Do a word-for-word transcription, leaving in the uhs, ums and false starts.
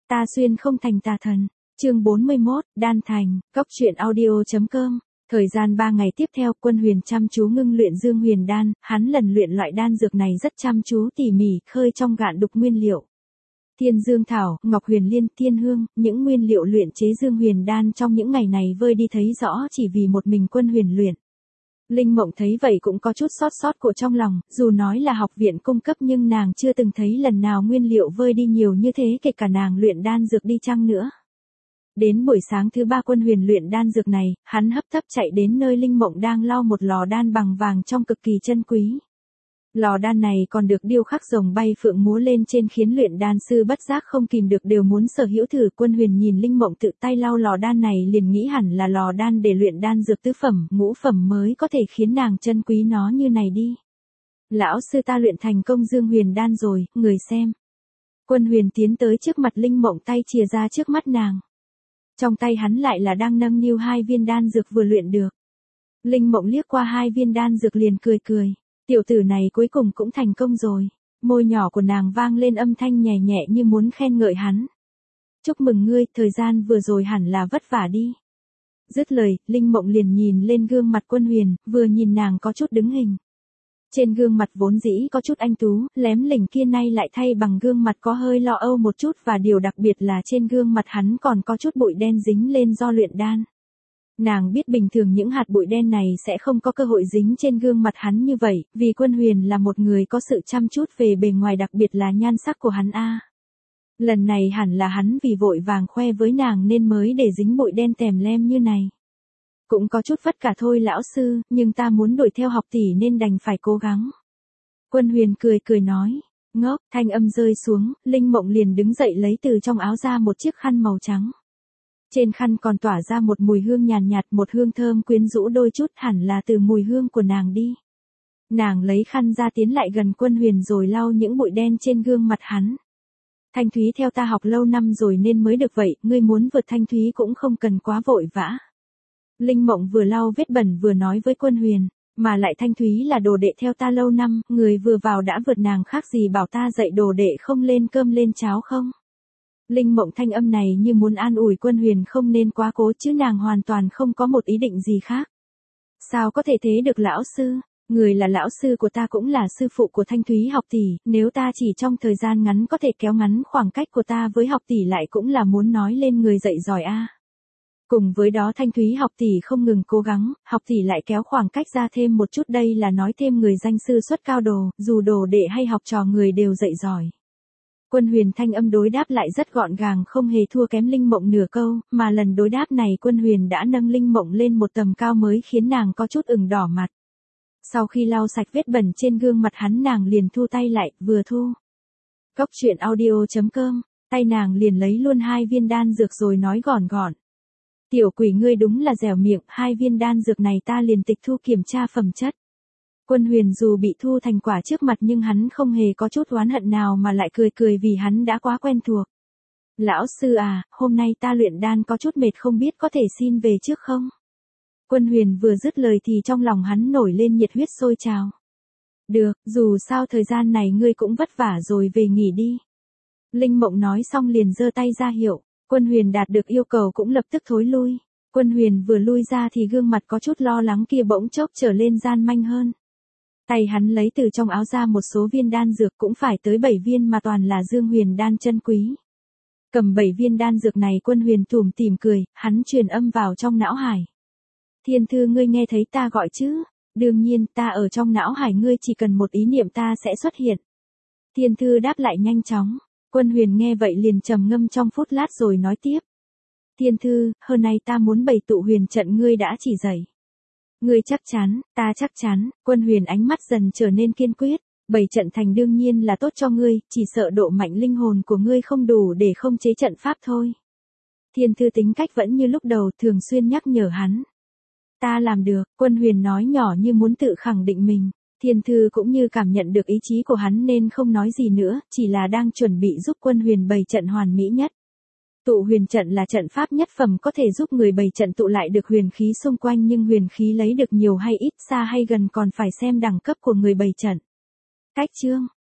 Ta xuyên không thành tà thần. Chương bốn mươi mốt, Đan Thành, Góc truyện audio chấm com. Thời gian ba ngày tiếp theo, Quân Huyền chăm chú ngưng luyện Dương Huyền Đan, hắn lần luyện loại đan dược này rất chăm chú tỉ mỉ, khơi trong gạn đục nguyên liệu. Thiên Dương Thảo, Ngọc Huyền Liên, Tiên Hương, những nguyên liệu luyện chế Dương Huyền Đan trong những ngày này vơi đi thấy rõ chỉ vì một mình Quân Huyền luyện. Linh Mộng thấy vậy cũng có chút xót xót của trong lòng, dù nói là học viện cung cấp nhưng nàng chưa từng thấy lần nào nguyên liệu vơi đi nhiều như thế, kể cả nàng luyện đan dược đi chăng nữa. Đến buổi sáng thứ ba Quân Huyền luyện đan dược này, hắn hấp tấp chạy đến nơi Linh Mộng đang lau một lò đan bằng vàng trong cực kỳ chân quý. Lò đan này còn được điêu khắc rồng bay phượng múa lên trên khiến luyện đan sư bất giác không kìm được đều muốn sở hữu thử. Quân Huyền nhìn Linh Mộng tự tay lau lò đan này liền nghĩ hẳn là lò đan để luyện đan dược tứ phẩm, ngũ phẩm mới có thể khiến nàng chân quý nó như này đi. Lão sư, ta luyện thành công Dương Huyền Đan rồi, người xem. Quân Huyền tiến tới trước mặt Linh Mộng, tay chìa ra trước mắt nàng. Trong tay hắn lại là đang nâng niu hai viên đan dược vừa luyện được. Linh Mộng liếc qua hai viên đan dược liền cười cười. Tiểu tử này cuối cùng cũng thành công rồi. Môi nhỏ của nàng vang lên âm thanh nhẹ nhẹ như muốn khen ngợi hắn. Chúc mừng ngươi, thời gian vừa rồi hẳn là vất vả đi. Dứt lời, Linh Mộng liền nhìn lên gương mặt Quân Huyền, vừa nhìn nàng có chút đứng hình. Trên gương mặt vốn dĩ có chút anh tú, lém lỉnh kia nay lại thay bằng gương mặt có hơi lo âu một chút, và điều đặc biệt là trên gương mặt hắn còn có chút bụi đen dính lên do luyện đan. Nàng biết bình thường những hạt bụi đen này sẽ không có cơ hội dính trên gương mặt hắn như vậy, vì Quân Huyền là một người có sự chăm chút về bề ngoài, đặc biệt là nhan sắc của hắn a. Lần này hẳn là hắn vì vội vàng khoe với nàng nên mới để dính bụi đen tèm lem như này. Cũng có chút vất cả thôi lão sư, nhưng ta muốn đuổi theo học tỷ nên đành phải cố gắng. Quân Huyền cười cười nói. Ngốc, thanh âm rơi xuống, Linh Mộng liền đứng dậy lấy từ trong áo ra một chiếc khăn màu trắng. Trên khăn còn tỏa ra một mùi hương nhàn nhạt, nhạt, một hương thơm quyến rũ đôi chút, hẳn là từ mùi hương của nàng đi. Nàng lấy khăn ra tiến lại gần Quân Huyền rồi lau những bụi đen trên gương mặt hắn. Thanh Thúy theo ta học lâu năm rồi nên mới được vậy, ngươi muốn vượt Thanh Thúy cũng không cần quá vội vã. Linh Mộng vừa lau vết bẩn vừa nói với Quân Huyền, mà lại Thanh Thúy là đồ đệ theo ta lâu năm, người vừa vào đã vượt nàng khác gì bảo ta dạy đồ đệ không lên cơm lên cháo không. Linh Mộng thanh âm này như muốn an ủi Quân Huyền không nên quá cố, chứ nàng hoàn toàn không có một ý định gì khác. Sao có thể thế được lão sư, người là lão sư của ta cũng là sư phụ của Thanh Thúy học tỷ, nếu ta chỉ trong thời gian ngắn có thể kéo ngắn khoảng cách của ta với học tỷ lại cũng là muốn nói lên người dạy giỏi a. Cùng với đó Thanh Thúy học tỷ không ngừng cố gắng, học tỷ lại kéo khoảng cách ra thêm một chút, đây là nói thêm người danh sư xuất cao đồ, dù đồ đệ hay học trò người đều dạy giỏi. Quân Huyền thanh âm đối đáp lại rất gọn gàng, không hề thua kém Linh Mộng nửa câu, mà lần đối đáp này Quân Huyền đã nâng Linh Mộng lên một tầm cao mới khiến nàng có chút ửng đỏ mặt. Sau khi lau sạch vết bẩn trên gương mặt hắn, nàng liền thu tay lại, vừa thu. Góc truyện audio chấm com, tay nàng liền lấy luôn hai viên đan dược rồi nói gọn gọn. Tiểu quỷ ngươi đúng là dẻo miệng, hai viên đan dược này ta liền tịch thu kiểm tra phẩm chất. Quân Huyền dù bị thu thành quả trước mặt nhưng hắn không hề có chút oán hận nào mà lại cười cười vì hắn đã quá quen thuộc. Lão sư à, hôm nay ta luyện đan có chút mệt, không biết có thể xin về trước không? Quân Huyền vừa dứt lời thì trong lòng hắn nổi lên nhiệt huyết sôi trào. Được, dù sao thời gian này ngươi cũng vất vả rồi, về nghỉ đi. Linh Mộng nói xong liền giơ tay ra hiệu. Quân Huyền đạt được yêu cầu cũng lập tức thối lui. Quân Huyền vừa lui ra thì gương mặt có chút lo lắng kia bỗng chốc trở lên gian manh hơn. Tay hắn lấy từ trong áo ra một số viên đan dược, cũng phải tới bảy viên mà toàn là Dương Huyền Đan chân quý. Cầm bảy viên đan dược này Quân Huyền tủm tỉm cười, hắn truyền âm vào trong não hải. Thiên Thư, ngươi nghe thấy ta gọi chứ? Đương nhiên, ta ở trong não hải ngươi, chỉ cần một ý niệm ta sẽ xuất hiện. Thiên Thư đáp lại nhanh chóng. Quân Huyền nghe vậy liền trầm ngâm trong phút lát rồi nói tiếp. Thiên Thư, hôm nay ta muốn bày tụ huyền trận ngươi đã chỉ dạy. Ngươi chắc chắn? Ta chắc chắn. Quân Huyền ánh mắt dần trở nên kiên quyết. Bày trận thành đương nhiên là tốt cho ngươi, chỉ sợ độ mạnh linh hồn của ngươi không đủ để không chế trận pháp thôi. Thiên Thư tính cách vẫn như lúc đầu, thường xuyên nhắc nhở hắn. Ta làm được, Quân Huyền nói nhỏ như muốn tự khẳng định mình. Thiên Thư cũng như cảm nhận được ý chí của hắn nên không nói gì nữa, chỉ là đang chuẩn bị giúp Quân Huyền bày trận hoàn mỹ nhất. Tụ huyền trận là trận pháp nhất phẩm có thể giúp người bày trận tụ lại được huyền khí xung quanh, nhưng huyền khí lấy được nhiều hay ít, xa hay gần còn phải xem đẳng cấp của người bày trận. Cách chương